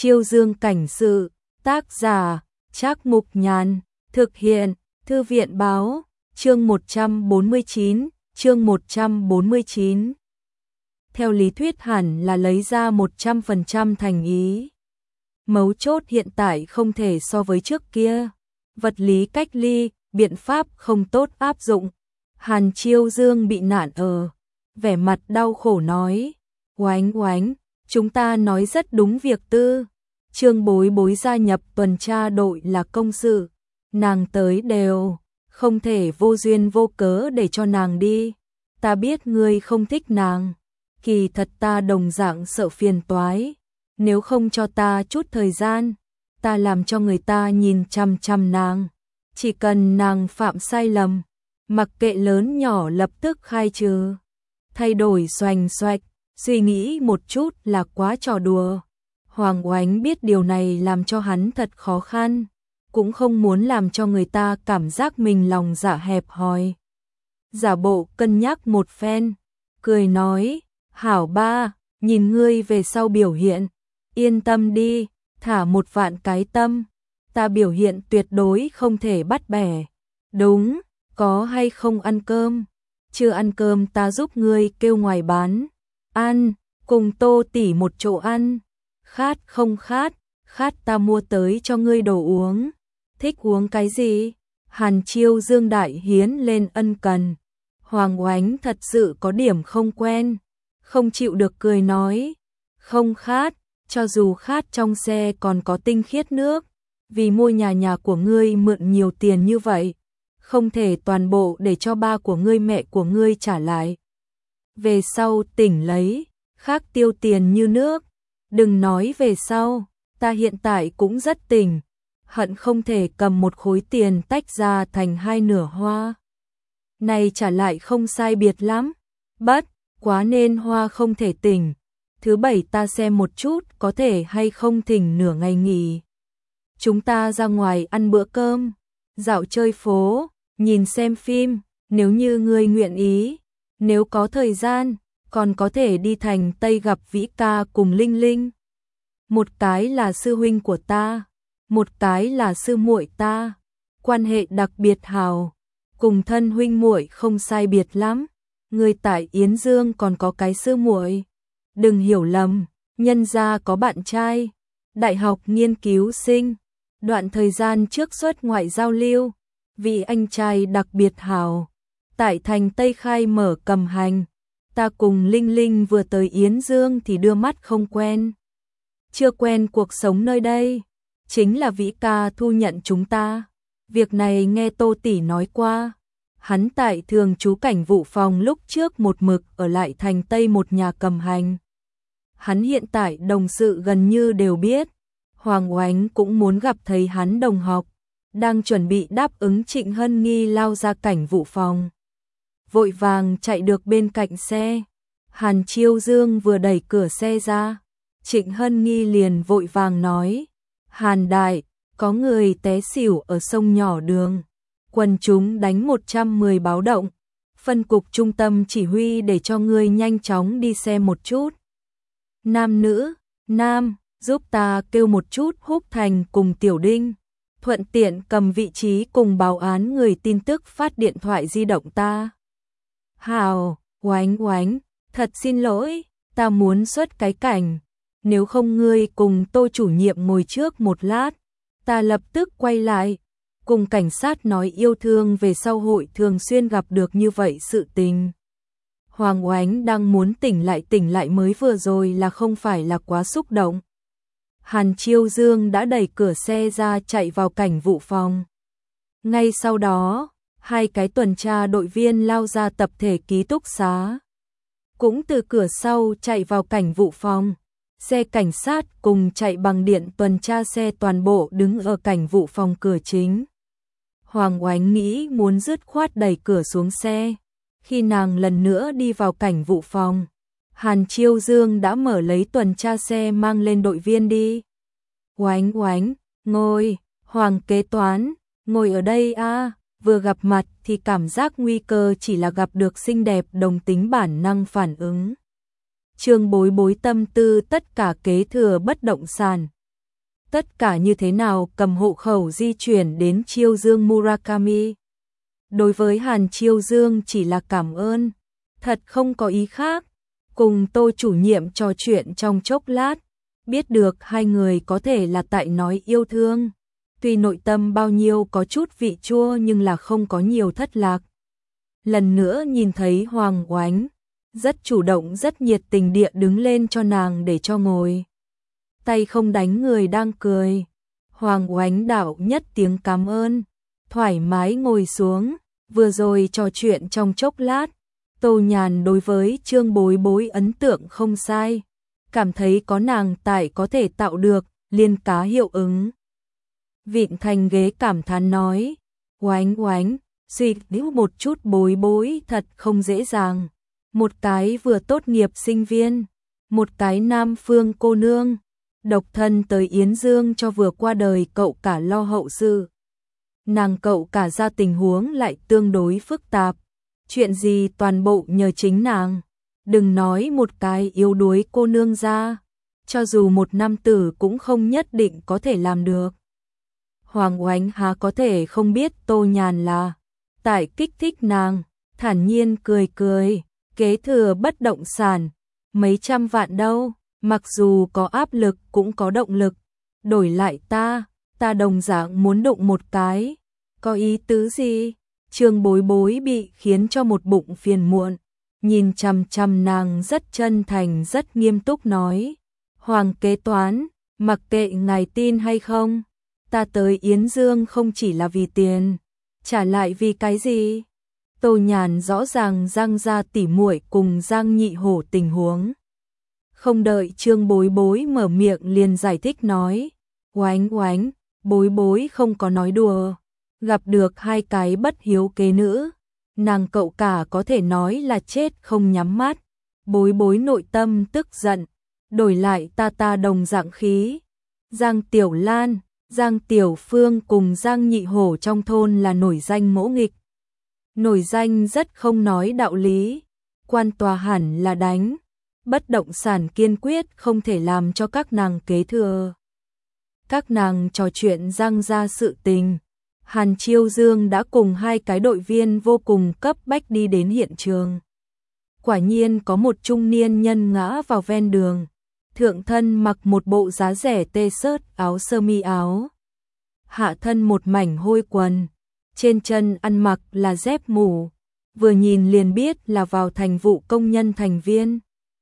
Chiêu Dương cảnh sự, tác giả, Trác Mục Nhàn, thực hiện, Thư viện báo, chương 149, chương 149. Theo lý thuyết hẳn là lấy ra 100% thành ý. Mấu chốt hiện tại không thể so với trước kia. Vật lý cách ly, biện pháp không tốt áp dụng. Hàn Chiêu Dương bị nạn vẻ mặt đau khổ nói. Oánh oánh, chúng ta nói rất đúng việc tư. Trương Bối Bối gia nhập tuần tra đội là công sự. Nàng tới đều, không thể vô duyên vô cớ để cho nàng đi. Ta biết ngươi không thích nàng. Kỳ thật ta đồng dạng sợ phiền toái. Nếu không cho ta chút thời gian, ta làm cho người ta nhìn chằm chằm nàng. Chỉ cần nàng phạm sai lầm, mặc kệ lớn nhỏ lập tức khai trừ. Thay đổi xoành xoạch, suy nghĩ một chút là quá trò đùa. Hoàng Oánh biết điều này làm cho hắn thật khó khăn, cũng không muốn làm cho người ta cảm giác mình lòng dạ hẹp hòi. Giả bộ cân nhắc một phen, cười nói, hảo ba, nhìn ngươi về sau biểu hiện, yên tâm đi, thả 1.000.000 cái tâm, ta biểu hiện tuyệt đối không thể bắt bẻ. Đúng, có hay không ăn cơm? Chưa ăn cơm ta giúp ngươi kêu ngoài bán. Ăn, cùng Tô tỷ một chỗ ăn. Khát không khát, khát ta mua tới cho ngươi đồ uống. Thích uống cái gì? Hàn Chiêu Dương đại hiến lên ân cần. Hoàng Oánh thật sự có điểm không quen, không chịu được cười nói. Không khát, cho dù khát trong xe còn có tinh khiết nước. Vì mua nhà của ngươi mượn nhiều tiền như vậy, không thể toàn bộ để cho ba của ngươi mẹ của ngươi trả lại. Về sau tỉnh lấy, khác tiêu tiền như nước. Đừng nói về sau, ta hiện tại cũng rất tỉnh, hận không thể cầm một khối tiền tách ra thành hai nửa hoa. Này trả lại không sai biệt lắm, bất quá nên hoa không thể tỉnh. Thứ bảy ta xem một chút có thể hay không thỉnh nửa ngày nghỉ. Chúng ta ra ngoài ăn bữa cơm, dạo chơi phố, nhìn xem phim, nếu như ngươi nguyện ý, nếu có thời gian, còn có thể đi thành Tây gặp Vĩ ca cùng Linh Linh. Một cái là sư huynh của ta, một cái là sư muội ta, quan hệ đặc biệt hào, cùng thân huynh muội không sai biệt lắm. Người tại Yến Dương còn có cái sư muội, đừng hiểu lầm, nhân gia có bạn trai, đại học nghiên cứu sinh, đoạn thời gian trước xuất ngoại giao lưu, vị anh trai đặc biệt hào, tại thành Tây khai mở cầm hành. Ta cùng Linh Linh vừa tới Yến Dương thì đưa mắt không quen. Chưa quen cuộc sống nơi đây, chính là Vĩ ca thu nhận chúng ta. Việc này nghe Tô tỷ nói qua. Hắn tại thường trú cảnh vụ phòng lúc trước một mực ở lại thành Tây một nhà cầm hành. Hắn hiện tại đồng sự gần như đều biết. Hoàng Oánh cũng muốn gặp thấy hắn đồng học, đang chuẩn bị đáp ứng Trịnh Hân Nghi lao ra cảnh vụ phòng. Vội vàng chạy được bên cạnh xe. Hàn Chiêu Dương vừa đẩy cửa xe ra, Trịnh Hân Nghi liền vội vàng nói. Hàn đại, có người té xỉu ở sông nhỏ đường. Quần chúng đánh 110 báo động. Phân cục trung tâm chỉ huy để cho ngươi nhanh chóng đi xem một chút. Nam nữ, nam, giúp ta kêu một chút Húc Thành cùng Tiểu Đinh. Thuận tiện cầm vị trí cùng báo án người tin tức phát điện thoại di động ta. Hào, Oánh Oánh, thật xin lỗi, ta muốn xuất cái cảnh. Nếu không ngươi cùng Tô chủ nhiệm ngồi trước một lát, ta lập tức quay lại. Cùng cảnh sát nói yêu thương về sau hội thường xuyên gặp được như vậy sự tình. Hoàng Oánh đang muốn tỉnh lại mới vừa rồi là không phải là quá xúc động. Hàn Chiêu Dương đã đẩy cửa xe ra chạy vào cảnh vụ phòng. Ngay sau đó, hai cái tuần tra đội viên lao ra tập thể ký túc xá. Cũng từ cửa sau chạy vào cảnh vụ phòng. Xe cảnh sát cùng chạy bằng điện tuần tra xe toàn bộ đứng ở cảnh vụ phòng cửa chính. Hoàng Oánh nghĩ muốn dứt khoát đẩy cửa xuống xe. Khi nàng lần nữa đi vào cảnh vụ phòng, Hàn Chiêu Dương đã mở lấy tuần tra xe mang lên đội viên đi. Oánh Oánh, ngồi, Hoàng kế toán, ngồi ở đây a. Vừa gặp mặt thì cảm giác nguy cơ chỉ là gặp được xinh đẹp đồng tính bản năng phản ứng. Trương Bối Bối tâm tư tất cả kế thừa bất động sản, Tất cả như thế nào cầm hộ khẩu di chuyển đến Chiêu Dương Murakami. Đối với Hàn Chiêu Dương chỉ là cảm ơn, thật không có ý khác. Cùng Tô chủ nhiệm trò chuyện trong chốc lát, biết được hai người có thể là tại nói yêu thương. Tuy nội tâm bao nhiêu có chút vị chua nhưng là không có nhiều thất lạc. Lần nữa nhìn thấy Hoàng Oánh, rất chủ động rất nhiệt tình địa đứng lên cho nàng để cho ngồi. Tay không đánh người đang cười. Hoàng Oánh đạo nhất tiếng cảm ơn, thoải mái ngồi xuống, vừa rồi trò chuyện trong chốc lát. Tô Nhàn đối với Trương Bối Bối ấn tượng không sai, cảm thấy có nàng tại có thể tạo được liên cá hiệu ứng. Vịn thành ghế cảm thán nói, Oánh Oánh, suy nghĩ một chút Bối Bối thật không dễ dàng. Một cái vừa tốt nghiệp sinh viên, một cái Nam Phương cô nương, độc thân tới Yến Dương cho vừa qua đời cậu cả lo hậu sự. Nàng cậu cả ra tình huống lại tương đối phức tạp, chuyện gì toàn bộ nhờ chính nàng. Đừng nói một cái yếu đuối cô nương ra, cho dù một nam tử cũng không nhất định có thể làm được. Hoàng Oánh há có thể không biết Tô Nhàn là tại kích thích nàng, thản nhiên cười cười, kế thừa bất động sản, mấy trăm vạn đâu, mặc dù có áp lực cũng có động lực, đổi lại ta đồng dạng muốn đụng một cái, có ý tứ gì? Trương Bối Bối bị khiến cho một bụng phiền muộn, nhìn chằm chằm nàng rất chân thành rất nghiêm túc nói, Hoàng kế toán, mặc kệ ngài tin hay không, ta tới Yến Dương không chỉ là vì tiền, trả lại vì cái gì? Tô Nhàn rõ ràng Giang gia tỉ muội cùng Giang Nhị Hổ tình huống. Không đợi Trương Bối Bối mở miệng liền giải thích nói, Oánh Oánh, Bối Bối không có nói đùa, gặp được hai cái bất hiếu kế nữ, nàng cậu cả có thể nói là chết không nhắm mắt. Bối Bối nội tâm tức giận, đổi lại ta đồng dạng khí. Giang Tiểu Lan, Giang Tiểu Phương cùng Giang Nhị Hổ trong thôn là nổi danh mỗ nghịch. Nổi danh rất không nói đạo lý, quan tòa hẳn là đánh, bất động sản kiên quyết không thể làm cho các nàng kế thừa. Các nàng trò chuyện Giang gia sự tình, Hàn Chiêu Dương đã cùng hai cái đội viên vô cùng cấp bách đi đến hiện trường. Quả nhiên có một trung niên nhân ngã vào ven đường, thượng thân mặc một bộ giá rẻ t-shirt áo sơ mi áo, hạ thân một mảnh hôi quần, trên chân ăn mặc là dép mủ, vừa nhìn liền biết là vào thành vụ công nhân thành viên.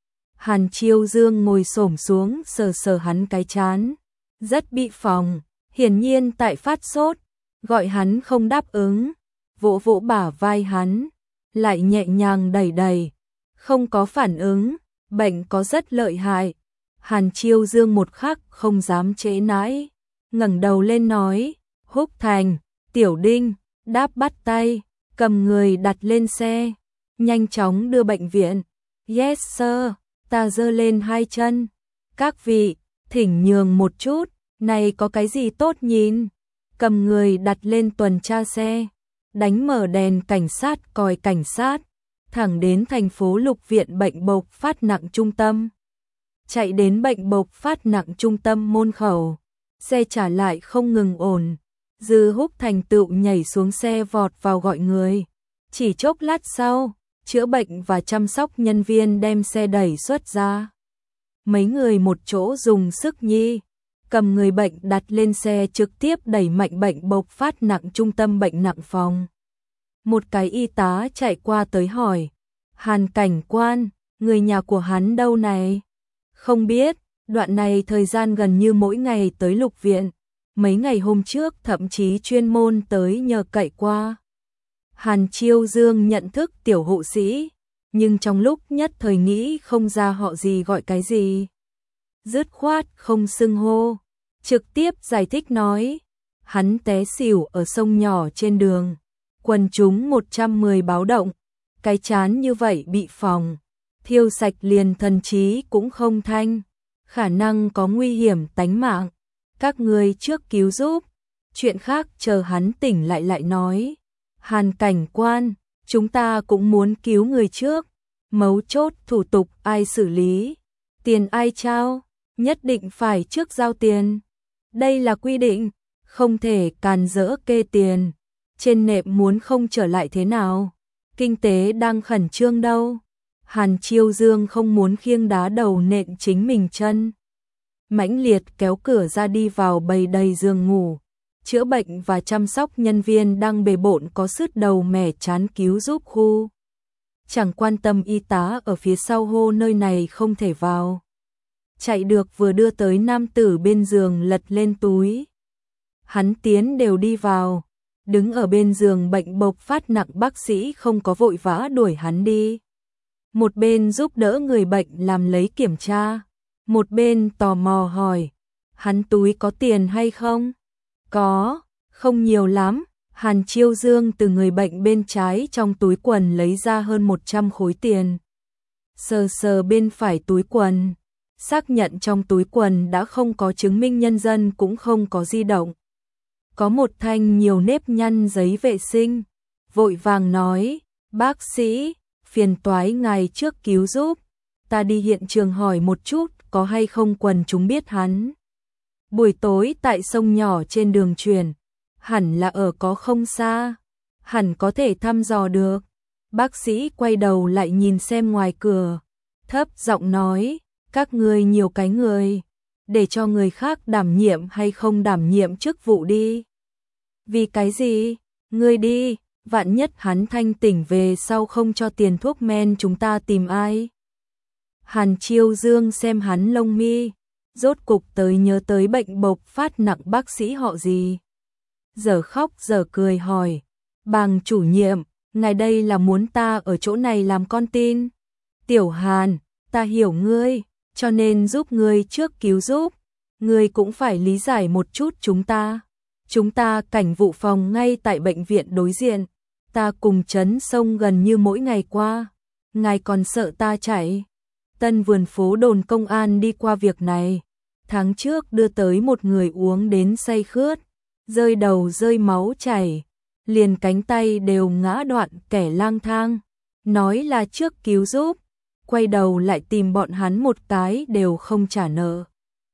Hàn Chiêu Dương ngồi xổm xuống sờ sờ hắn cái trán, rất bị phòng, hiển nhiên tại phát sốt, gọi hắn không đáp ứng, vỗ vỗ bả vai hắn, lại nhẹ nhàng đẩy đẩy, không có phản ứng, bệnh có rất lợi hại. Hàn Chiêu Dương một khắc không dám trễ nãi, ngẩng đầu lên nói, Húc Thành, Tiểu Đinh, đáp bắt tay, cầm người đặt lên xe, nhanh chóng đưa bệnh viện. Yes sir, ta giơ lên hai chân, các vị, thỉnh nhường một chút, này có cái gì tốt nhìn. Cầm người đặt lên tuần tra xe, đánh mở đèn cảnh sát còi cảnh sát, thẳng đến thành phố Lục viện bệnh bộc phát nặng trung tâm. Chạy đến bệnh bộc phát nặng trung tâm môn khẩu, xe trả lại không ngừng ổn. Dư Húc Thành tựu nhảy xuống xe vọt vào gọi người. Chỉ chốc lát sau, chữa bệnh và chăm sóc nhân viên đem xe đẩy xuất ra. Mấy người một chỗ dùng sức nhi, cầm người bệnh đặt lên xe trực tiếp đẩy mạnh bệnh bộc phát nặng trung tâm bệnh nặng phòng. Một cái y tá chạy qua tới hỏi, Hàn cảnh quan, người nhà của hắn đâu này? Không biết, đoạn này thời gian gần như mỗi ngày tới Lục viện, mấy ngày hôm trước thậm chí chuyên môn tới nhờ cậy qua. Hàn Chiêu Dương nhận thức tiểu hộ sĩ, nhưng trong lúc nhất thời nghĩ không ra họ gì gọi cái gì. Dứt khoát không xưng hô, trực tiếp giải thích nói, hắn té xỉu ở sông nhỏ trên đường, quần chúng 110 báo động, cái chán như vậy bị phòng, thiêu sạch liền thần trí cũng không thanh, khả năng có nguy hiểm tánh mạng, các người trước cứu giúp, chuyện khác chờ hắn tỉnh lại nói. Hàn cảnh quan, chúng ta cũng muốn cứu người trước, mấu chốt thủ tục ai xử lý, tiền ai trao, nhất định phải trước giao tiền. Đây là quy định, không thể càn rỡ kê tiền. Trên nệm muốn không trở lại thế nào? Kinh tế đang khẩn trương đâu. Hàn Chiêu Dương không muốn khiêng đá đầu nện chính mình chân. Mãnh liệt kéo cửa ra đi vào bầy đầy giường ngủ. Chữa bệnh và chăm sóc nhân viên đang bề bộn có sứt đầu mẻ chán cứu giúp khu. Chẳng quan tâm y tá ở phía sau hô nơi này không thể vào. Chạy được vừa đưa tới nam tử bên giường lật lên túi. Hắn tiến đều đi vào. Đứng ở bên giường bệnh bộc phát nặng bác sĩ không có vội vã đuổi hắn đi. Một bên giúp đỡ người bệnh làm lấy kiểm tra. Một bên tò mò hỏi. Hắn túi có tiền hay không? Có, không nhiều lắm. Hàn Chiêu Dương từ người bệnh bên trái trong túi quần lấy ra hơn 100 khối tiền. Sờ sờ bên phải túi quần. Xác nhận trong túi quần đã không có chứng minh nhân dân cũng không có di động. Có một thanh nhiều nếp nhăn giấy vệ sinh. Vội vàng nói, bác sĩ, phiền toái ngài trước cứu giúp. Ta đi hiện trường hỏi một chút có hay không quần chúng biết hắn. Buổi tối tại sông nhỏ trên đường truyền, hẳn là ở có không xa, hẳn có thể thăm dò được. Bác sĩ quay đầu lại nhìn xem ngoài cửa, thấp giọng nói, các ngươi nhiều cái người, để cho người khác đảm nhiệm hay không đảm nhiệm chức vụ đi. Vì cái gì? Ngươi đi, vạn nhất hắn thanh tỉnh về sau không cho tiền thuốc men chúng ta tìm ai? Hàn Chiêu Dương xem hắn lông mi, rốt cục tới nhớ tới bệnh bộc phát nặng bác sĩ họ gì. Giờ khóc giờ cười hỏi, bàng chủ nhiệm, ngài đây là muốn ta ở chỗ này làm con tin? Tiểu Hàn, ta hiểu ngươi, cho nên giúp ngươi trước cứu giúp, ngươi cũng phải lý giải một chút chúng ta. Chúng ta cảnh vụ phòng ngay tại bệnh viện đối diện, ta cùng trấn sông gần như mỗi ngày qua, ngài còn sợ ta chạy. Tân vườn phố đồn công an đi qua việc này, tháng trước đưa tới một người uống đến say khướt, rơi đầu rơi máu chảy, liền cánh tay đều ngã đoạn kẻ lang thang, nói là trước cứu giúp, quay đầu lại tìm bọn hắn một cái đều không trả nợ.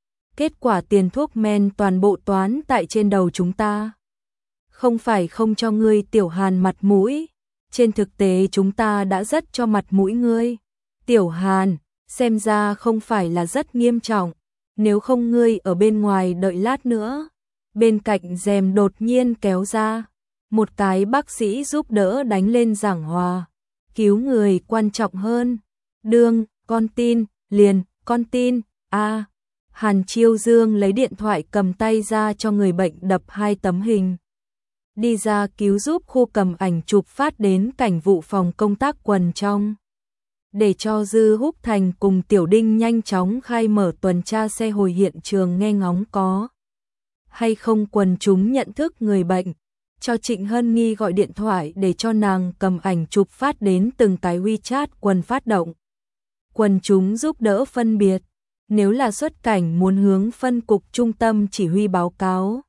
Kết quả tiền thuốc men toàn bộ toán tại trên đầu chúng ta. Không phải không cho ngươi Tiểu Hàn mặt mũi, trên thực tế chúng ta đã rất cho mặt mũi ngươi. Tiểu Hàn, xem ra không phải là rất nghiêm trọng, nếu không ngươi ở bên ngoài đợi lát nữa. Bên cạnh rèm đột nhiên kéo ra, một cái bác sĩ giúp đỡ đánh lên giảng hòa, cứu người quan trọng hơn. Đương, con tin, liền, con tin, a. Hàn Chiêu Dương lấy điện thoại cầm tay ra cho người bệnh đập 2 tấm hình. Đi ra cứu giúp khu cầm ảnh chụp phát đến cảnh vụ phòng công tác quần trong. Để cho Dư Húc Thành cùng Tiểu Đinh nhanh chóng khai mở tuần tra xe hồi hiện trường nghe ngóng có hay không quần chúng nhận thức người bệnh. Cho Trịnh Hân Nghi gọi điện thoại để cho nàng cầm ảnh chụp phát đến từng cái WeChat quần phát động. Quần chúng giúp đỡ phân biệt. Nếu là xuất cảnh muốn hướng phân cục trung tâm chỉ huy báo cáo.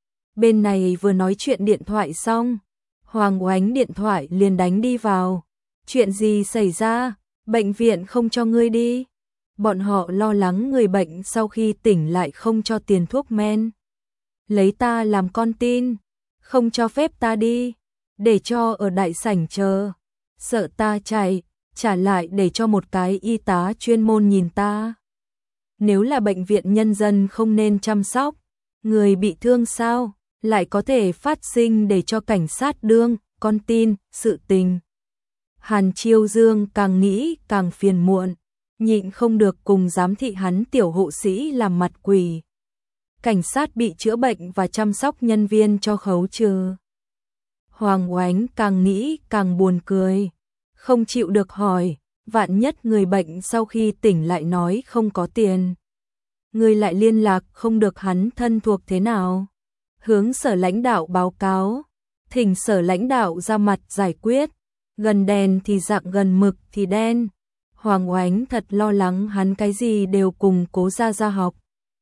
Bên này vừa nói chuyện điện thoại xong, Hoàng Oánh điện thoại liền đánh đi vào. Chuyện gì xảy ra? Bệnh viện không cho ngươi đi. Bọn họ lo lắng người bệnh sau khi tỉnh lại không cho tiền thuốc men. Lấy ta làm con tin, không cho phép ta đi, để cho ở đại sảnh chờ. Sợ ta chạy, trả lại để cho một cái y tá chuyên môn nhìn ta. Nếu là bệnh viện nhân dân không nên chăm sóc, người bị thương sao, lại có thể phát sinh để cho cảnh sát đương, con tin, sự tình. Hàn Chiêu Dương càng nghĩ càng phiền muộn, nhịn không được cùng giám thị hắn tiểu hộ sĩ làm mặt quỷ. Cảnh sát bị chữa bệnh và chăm sóc nhân viên cho khấu trừ. Hoàng Oánh càng nghĩ càng buồn cười, không chịu được hỏi, vạn nhất người bệnh sau khi tỉnh lại nói không có tiền. Người lại liên lạc không được hắn thân thuộc thế nào. Hướng sở lãnh đạo báo cáo, thỉnh sở lãnh đạo ra mặt giải quyết. Gần đèn thì dạng gần mực thì đen. Hoàng Oánh thật lo lắng hắn cái gì đều cùng Cố Gia Gia học.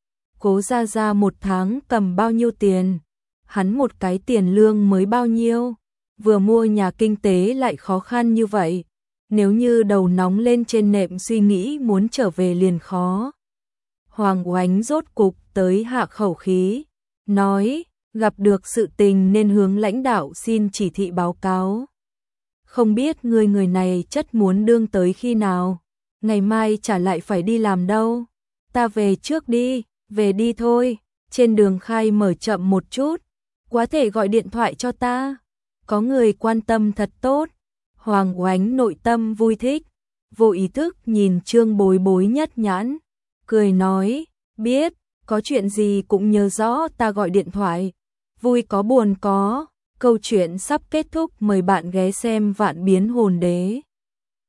Cố Gia Gia một tháng cầm bao nhiêu tiền? Hắn một cái tiền lương mới bao nhiêu? Vừa mua nhà kinh tế lại khó khăn như vậy. Nếu như đầu nóng lên trên nệm suy nghĩ muốn trở về liền khó. Hoàng Oánh rốt cục tới hạ khẩu khí, nói, gặp được sự tình nên hướng lãnh đạo xin chỉ thị báo cáo. Không biết người này chất muốn đương tới khi nào, ngày mai chả lại phải đi làm đâu. Ta về trước đi, về đi thôi, trên đường khai mở chậm một chút, quá thể gọi điện thoại cho ta. Có người quan tâm thật tốt. Hoàng Oánh nội tâm vui thích, vô ý thức nhìn Trương Bối Bối nhất nhãn, cười nói, biết, có chuyện gì cũng nhớ rõ ta gọi điện thoại. Vui có buồn có, câu chuyện sắp kết thúc, mời bạn ghé xem Vạn Biến Hồn Đế.